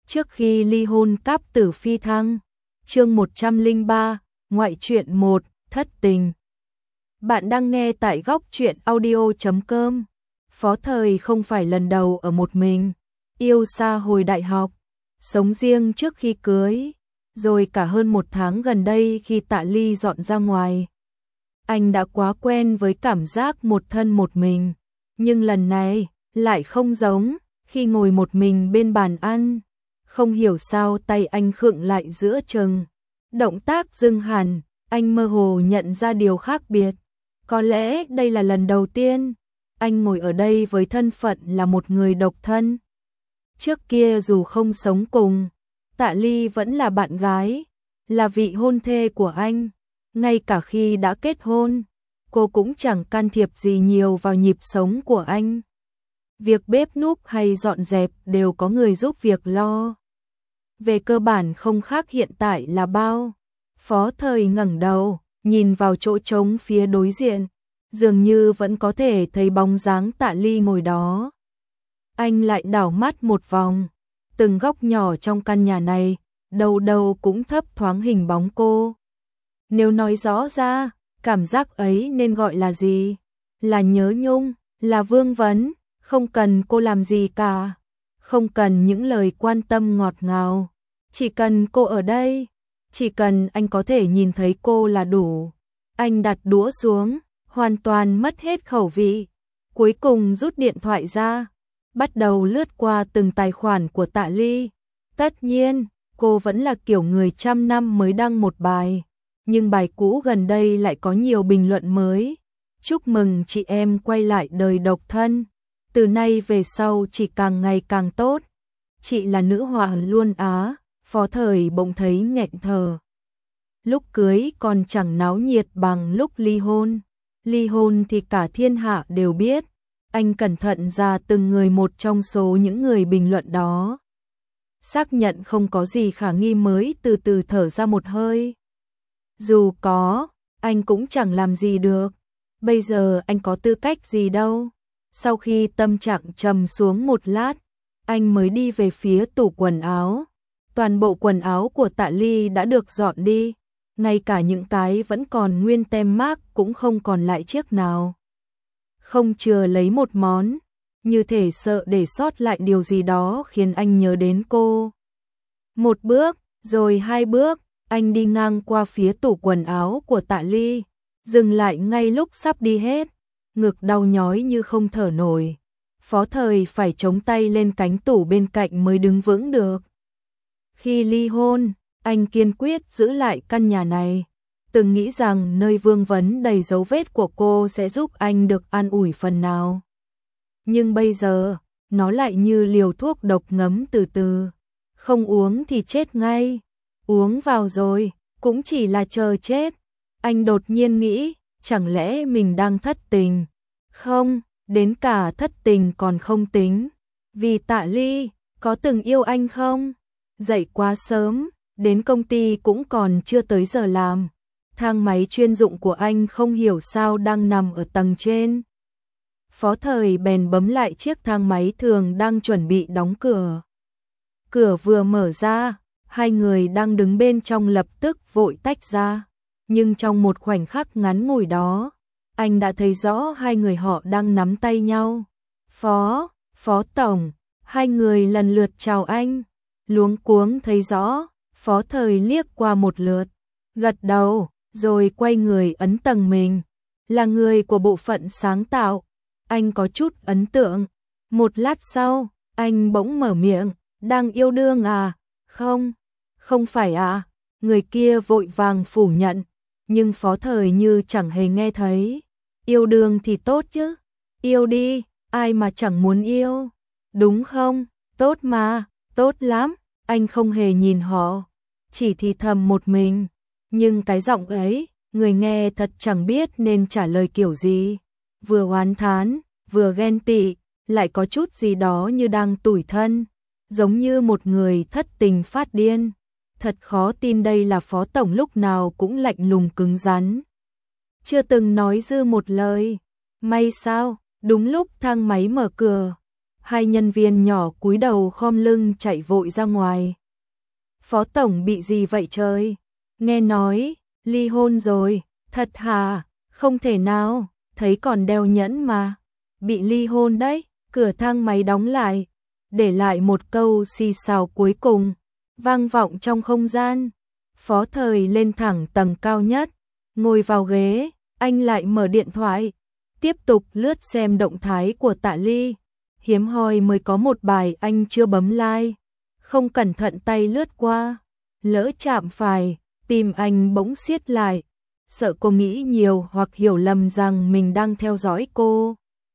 Trước khi ly hôn cáp tử phi thăng. Chương 103, ngoại truyện 1, thất tình. Bạn đang nghe tại góc truyện audio.com. Phó Thời không phải lần đầu ở một mình, yêu xa hồi đại học, sống riêng trước khi cưới, rồi cả hơn một tháng gần đây khi Tạ Ly dọn ra ngoài. Anh đã quá quen với cảm giác một thân một mình, nhưng lần này lại không giống. Khi ngồi một mình bên bàn ăn, không hiểu sao tay anh khựng lại giữa chừng, động tác dừng hẳn, anh mơ hồ nhận ra điều khác biệt. Có lẽ đây là lần đầu tiên anh ngồi ở đây với thân phận là một người độc thân. Trước kia dù không sống cùng, Tạ Ly vẫn là bạn gái, là vị hôn thê của anh. Ngay cả khi đã kết hôn, cô cũng chẳng can thiệp gì nhiều vào nhịp sống của anh. Việc bếp núc hay dọn dẹp đều có người giúp việc lo. Về cơ bản không khác hiện tại là bao. Phó Thời ngẩng đầu, nhìn vào chỗ trống phía đối diện, dường như vẫn có thể thấy bóng dáng Tạ Ly ngồi đó. Anh lại đảo mắt một vòng, từng góc nhỏ trong căn nhà này, đâu đâu cũng thấp thoáng hình bóng cô. Nếu nói rõ ra, cảm giác ấy nên gọi là gì? Là nhớ nhung, là vương vấn. Không cần cô làm gì cả, không cần những lời quan tâm ngọt ngào, chỉ cần cô ở đây, chỉ cần anh có thể nhìn thấy cô là đủ. Anh đặt đũa xuống, hoàn toàn mất hết khẩu vị, cuối cùng rút điện thoại ra, bắt đầu lướt qua từng tài khoản của Tạ Ly. Tất nhiên, cô vẫn là kiểu người trăm năm mới đăng một bài, nhưng bài cũ gần đây lại có nhiều bình luận mới. Chúc mừng chị em quay lại đời độc thân. Từ nay về sau chỉ càng ngày càng tốt. Chị là nữ hoàng luôn á. Phó Thời bỗng thấy nghẹn thở. Lúc cưới còn chẳng náo nhiệt bằng lúc ly hôn. Ly hôn thì cả thiên hạ đều biết. Anh cẩn thận ra từng người một trong số những người bình luận đó. Xác nhận không có gì khả nghi mới từ từ thở ra một hơi. Dù có, anh cũng chẳng làm gì được. Bây giờ anh có tư cách gì đâu. Sau khi tâm trạng trầm xuống một lát, anh mới đi về phía tủ quần áo. Toàn bộ quần áo của Tạ Ly đã được dọn đi, ngay cả những cái vẫn còn nguyên tem mác cũng không còn lại chiếc nào. Không chừa lấy một món, như thể sợ để sót lại điều gì đó khiến anh nhớ đến cô. Một bước, rồi hai bước, anh đi ngang qua phía tủ quần áo của Tạ Ly, dừng lại ngay lúc sắp đi hết. Ngực đau nhói như không thở nổi. Phó Thời phải chống tay lên cánh tủ bên cạnh mới đứng vững được. Khi ly hôn, anh kiên quyết giữ lại căn nhà này. Từng nghĩ rằng nơi vương vấn đầy dấu vết của cô sẽ giúp anh được an ủi phần nào. Nhưng bây giờ, nó lại như liều thuốc độc ngấm từ từ. Không uống thì chết ngay. Uống vào rồi, cũng chỉ là chờ chết. Anh đột nhiên nghĩ, chẳng lẽ mình đang thất tình? Không, đến cả thất tình còn không tính. Vì Tạ Ly, có từng yêu anh không? Dậy quá sớm, đến công ty cũng còn chưa tới giờ làm. Thang máy chuyên dụng của anh không hiểu sao đang nằm ở tầng trên. Phó Thời bèn bấm lại chiếc thang máy thường đang chuẩn bị đóng cửa. Cửa vừa mở ra, hai người đang đứng bên trong lập tức vội tách ra. Nhưng trong một khoảnh khắc ngắn ngủi đó, anh đã thấy rõ hai người họ đang nắm tay nhau. Phó Tổng, hai người lần lượt chào anh. Luống cuống thấy rõ, Phó Thời liếc qua một lượt, gật đầu, rồi quay người ấn tầng mình. Là người của bộ phận sáng tạo, anh có chút ấn tượng. Một lát sau, anh bỗng mở miệng, đang yêu đương à? Không phải à? Người kia vội vàng phủ nhận, nhưng Phó Thời như chẳng hề nghe thấy. Yêu đương thì tốt chứ, yêu đi, ai mà chẳng muốn yêu, đúng không? Tốt mà, tốt lắm. Anh không hề nhìn họ, chỉ thì thầm một mình, nhưng cái giọng ấy, người nghe thật chẳng biết nên trả lời kiểu gì. Vừa oán thán, vừa ghen tị, lại có chút gì đó như đang tủi thân, giống như một người thất tình phát điên. Thật khó tin đây là Phó Tổng lúc nào cũng lạnh lùng cứng rắn. Chưa từng nói dư một lời. May sao, đúng lúc thang máy mở cửa, Hai nhân viên nhỏ cúi đầu khom lưng chạy vội ra ngoài. Phó tổng bị gì vậy trời? Nghe nói, ly hôn rồi, thật hả? Không thể nào, thấy còn đeo nhẫn mà. Bị ly hôn đấy, cửa thang máy đóng lại, để lại một câu xì xào cuối cùng, vang vọng trong không gian. Phó Thời lên thẳng tầng cao nhất, ngồi vào ghế, anh lại mở điện thoại, tiếp tục lướt xem động thái của Tạ Ly. Hiếm hoi mới có một bài anh chưa bấm like, không cẩn thận tay lướt qua, lỡ chạm phải, tim anh bỗng siết lại, sợ cô nghĩ nhiều hoặc hiểu lầm rằng mình đang theo dõi cô.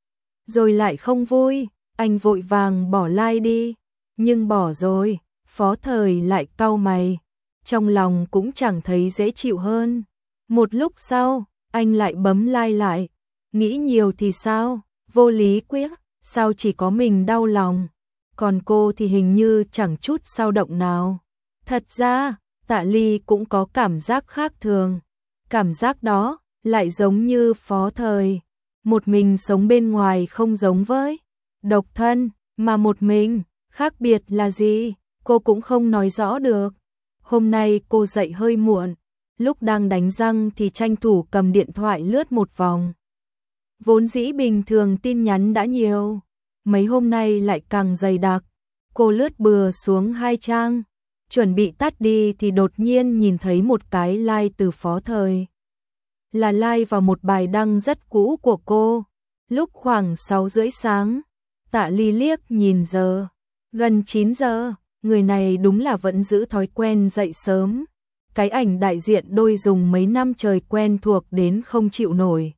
Rồi lại không vui, anh vội vàng bỏ like đi, nhưng bỏ rồi, Phó Thời lại cau mày, trong lòng cũng chẳng thấy dễ chịu hơn. Một lúc sau, anh lại bấm like lại, nghĩ nhiều thì sao, vô lý quyết, sao chỉ có mình đau lòng, còn cô thì hình như chẳng chút dao động nào. Thật ra, Tạ Ly cũng có cảm giác khác thường, cảm giác đó lại giống như Phó Thời, một mình sống bên ngoài không giống với độc thân, mà một mình, khác biệt là gì, cô cũng không nói rõ được. Hôm nay cô dậy hơi muộn, lúc đang đánh răng thì tranh thủ cầm điện thoại lướt một vòng. Vốn dĩ bình thường tin nhắn đã nhiều, mấy hôm nay lại càng dày đặc. Cô lướt bừa xuống 2 trang, chuẩn bị tắt đi thì đột nhiên nhìn thấy một cái like từ Phó Thời. Là like vào một bài đăng rất cũ của cô, lúc khoảng 6:30 sáng. Tạ Ly liếc nhìn giờ, gần 9 giờ, người này đúng là vẫn giữ thói quen dậy sớm. Cái ảnh đại diện đôi dùng mấy năm trời quen thuộc đến không chịu nổi.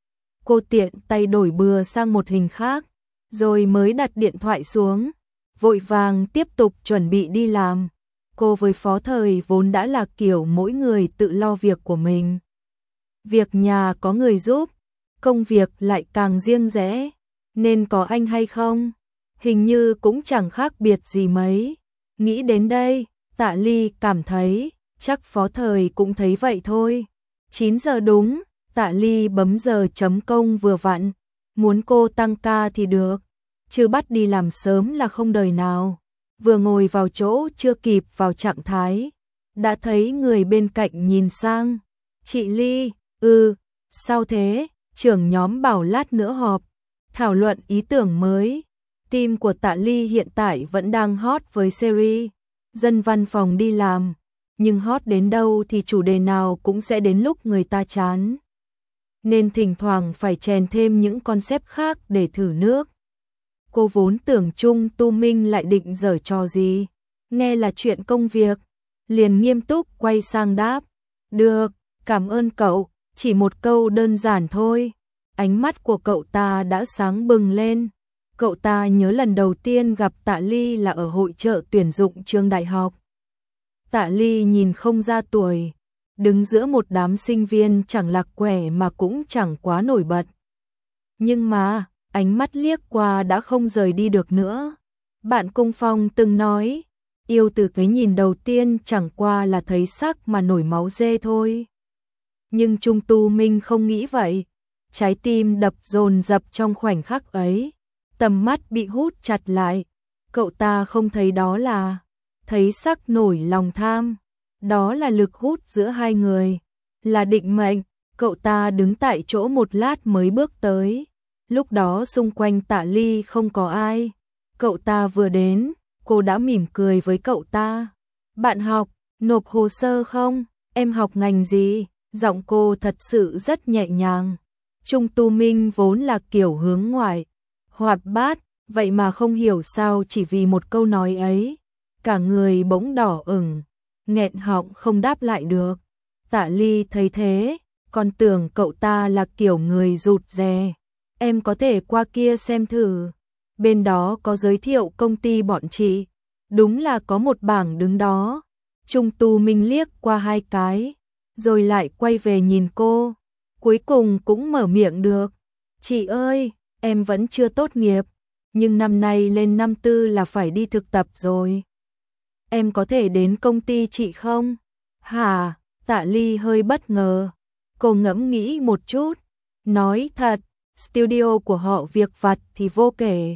Cô tiện tay đổi bừa sang một hình khác, rồi mới đặt điện thoại xuống, vội vàng tiếp tục chuẩn bị đi làm. Cô với Phó Thời vốn đã là kiểu mỗi người tự lo việc của mình. Việc nhà có người giúp, công việc lại càng riêng rẽ, nên có anh hay không, hình như cũng chẳng khác biệt gì mấy. Nghĩ đến đây, Tạ Ly cảm thấy, chắc Phó Thời cũng thấy vậy thôi. 9 giờ đúng, Tạ Ly bấm giờ chấm công vừa vặn, muốn cô tăng ca thì được, chứ bắt đi làm sớm là không đời nào. Vừa ngồi vào chỗ chưa kịp vào trạng thái, đã thấy người bên cạnh nhìn sang. Chị Ly, sao thế? Trưởng nhóm bảo lát nữa họp, thảo luận ý tưởng mới. Team của Tạ Ly hiện tại vẫn đang hot với series dân văn phòng đi làm, nhưng hot đến đâu thì chủ đề nào cũng sẽ đến lúc người ta chán, nên thỉnh thoảng phải chèn thêm những concept khác để thử nước. Cô vốn tưởng Trung Tu Minh lại định giở trò gì, nghe là chuyện công việc, liền nghiêm túc quay sang đáp, được, cảm ơn cậu, chỉ một câu đơn giản thôi. Ánh mắt của cậu ta đã sáng bừng lên. Cậu ta nhớ lần đầu tiên gặp Tạ Ly là ở hội chợ tuyển dụng trường đại học. Tạ Ly nhìn không ra tuổi, đứng giữa một đám sinh viên chẳng lạc quẻ mà cũng chẳng quá nổi bật. Nhưng mà, ánh mắt liếc qua đã không rời đi được nữa. Bạn cùng phòng từng nói, yêu từ cái nhìn đầu tiên chẳng qua là thấy sắc mà nổi máu dê thôi. Nhưng Trung Tu Minh không nghĩ vậy. Trái tim đập dồn dập trong khoảnh khắc ấy, tầm mắt bị hút chặt lại. Cậu ta không thấy đó là thấy sắc nổi lòng tham, đó là lực hút giữa hai người, là định mệnh. Cậu ta đứng tại chỗ một lát mới bước tới. Lúc đó xung quanh Tạ Ly không có ai. Cậu ta vừa đến, cô đã mỉm cười với cậu ta. Bạn học, nộp hồ sơ không? Em học ngành gì? Giọng cô thật sự rất nhẹ nhàng. Trung Tu Minh vốn là kiểu hướng ngoại, hoạt bát, vậy mà không hiểu sao chỉ vì một câu nói ấy, cả người bỗng đỏ ửng, nghẹn họng không đáp lại được. Tạ Ly thấy thế, còn tưởng cậu ta là kiểu người rụt rè. Em có thể qua kia xem thử, bên đó có giới thiệu công ty bọn chị, đúng là có một bảng đứng đó. Trung Tu Minh liếc qua 2 cái, rồi lại quay về nhìn cô, cuối cùng cũng mở miệng được. Chị ơi, em vẫn chưa tốt nghiệp, nhưng năm nay lên năm tư là phải đi thực tập rồi. Em có thể đến công ty chị không? Hả? Tạ Ly hơi bất ngờ. Cô ngẫm nghĩ một chút, nói thật, studio của họ việc vặt thì vô kể,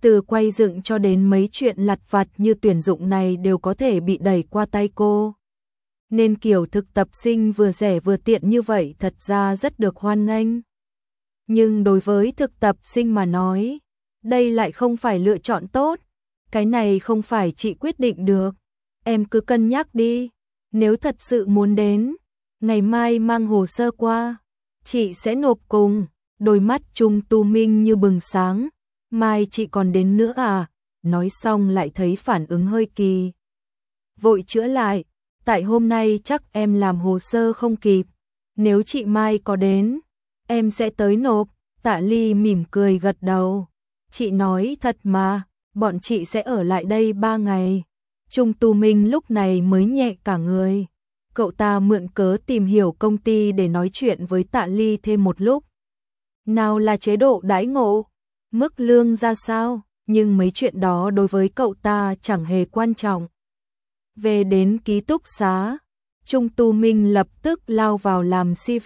Từ quay dựng cho đến mấy chuyện lặt vặt như tuyển dụng này đều có thể bị đẩy qua tay cô. Nên kiểu thực tập sinh vừa rẻ vừa tiện như vậy thật ra rất được hoan nghênh. Nhưng đối với thực tập sinh mà nói, đây lại không phải lựa chọn tốt. Cái này không phải chị quyết định được. Em cứ cân nhắc đi. Nếu thật sự muốn đến, ngày mai mang hồ sơ qua, chị sẽ nộp cùng. Đôi mắt Trung Tu Minh như bừng sáng. Mai chị còn đến nữa à? Nói xong lại thấy phản ứng hơi kỳ. Vội chữa lại. Tại hôm nay chắc em làm hồ sơ không kịp. Nếu chị Mai có đến, em sẽ tới nộp. Tạ Ly mỉm cười gật đầu. Chị nói thật mà, bọn chị sẽ ở lại đây 3 ngày. Trung Tu Minh lúc này mới nhẹ cả người. Cậu ta mượn cớ tìm hiểu công ty để nói chuyện với Tạ Ly thêm một lúc. Nào là chế độ đãi ngộ, mức lương ra sao, nhưng mấy chuyện đó đối với cậu ta chẳng hề quan trọng. Về đến ký túc xá, Trung Tu Minh lập tức lao vào làm CV.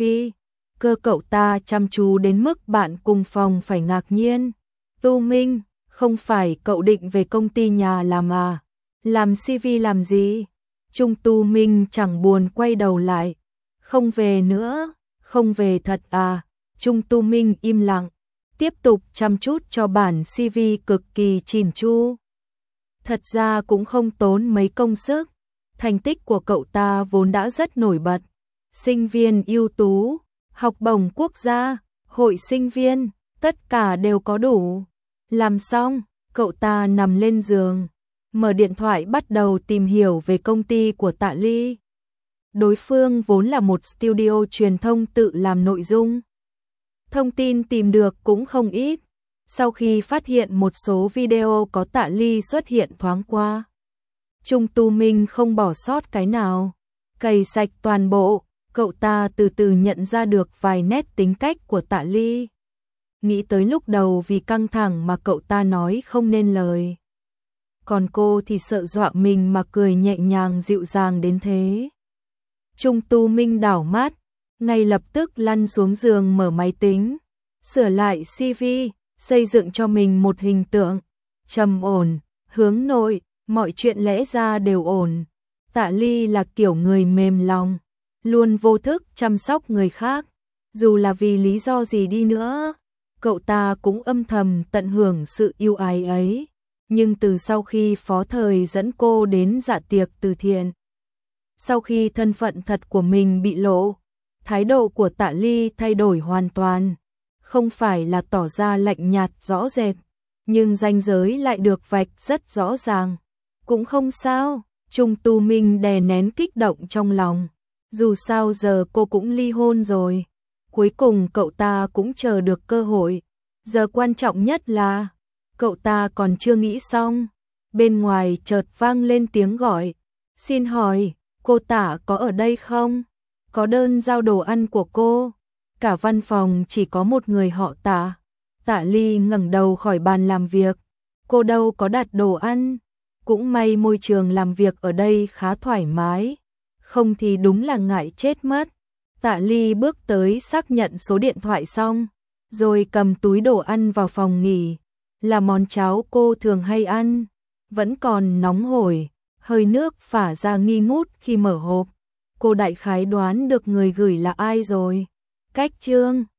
Cơ cậu ta chăm chú đến mức bạn cùng phòng phải ngạc nhiên. Tu Minh, không phải cậu định về công ty nhà làm à? Làm CV làm gì? Trung Tu Minh chẳng buồn quay đầu lại. Không về nữa, không về thật à? Trung Tu Minh im lặng, tiếp tục chăm chút cho bản CV cực kỳ chỉn chu. Thật ra cũng không tốn mấy công sức. Thành tích của cậu ta vốn đã rất nổi bật. Sinh viên ưu tú, học bổng quốc gia, hội sinh viên, tất cả đều có đủ. Làm xong, cậu ta nằm lên giường, mở điện thoại bắt đầu tìm hiểu về công ty của Tạ Ly. Đối phương vốn là một studio truyền thông tự làm nội dung. Thông tin tìm được cũng không ít. Sau khi phát hiện một số video có Tạ Ly xuất hiện thoáng qua, Trung Tu Minh không bỏ sót cái nào. Cày sạch toàn bộ, cậu ta từ từ nhận ra được vài nét tính cách của Tạ Ly. Nghĩ tới lúc đầu vì căng thẳng mà cậu ta nói không nên lời. Còn cô thì sợ dọa mình mà cười nhẹ nhàng dịu dàng đến thế. Trung Tu Minh đảo mắt, ngay lập tức lăn xuống giường mở máy tính, sửa lại CV, xây dựng cho mình một hình tượng trầm ổn, hướng nội, mọi chuyện lẽ ra đều ổn. Tạ Ly là kiểu người mềm lòng, luôn vô thức chăm sóc người khác, dù là vì lý do gì đi nữa, cậu ta cũng âm thầm tận hưởng sự yêu ái ấy. Nhưng từ sau khi Phó Thời dẫn cô đến dạ tiệc từ thiện, sau khi thân phận thật của mình bị lộ, thái độ của Tạ Ly thay đổi hoàn toàn. Không phải là tỏ ra lạnh nhạt rõ rệt, nhưng ranh giới lại được vạch rất rõ ràng. Cũng không sao, Trung Tu Minh đè nén kích động trong lòng. Dù sao giờ cô cũng ly hôn rồi. Cuối cùng cậu ta cũng chờ được cơ hội. Giờ quan trọng nhất là cậu ta còn chưa nghĩ xong. Bên ngoài chợt vang lên tiếng gọi. Xin hỏi, cô Tạ có ở đây không? Có đơn giao đồ ăn của cô. Cả văn phòng chỉ có một người họ Tạ. Tạ Ly ngẩng đầu khỏi bàn làm việc. Cô đâu có đặt đồ ăn. Cũng may môi trường làm việc ở đây khá thoải mái. Không thì đúng là ngại chết mất. Tạ Ly bước tới xác nhận số điện thoại xong, rồi cầm túi đồ ăn vào phòng nghỉ. Là món cháo cô thường hay ăn, vẫn còn nóng hổi, hơi nước phả ra nghi ngút khi mở hộp. Cô đại khái đoán được người gửi là ai rồi. Cách chương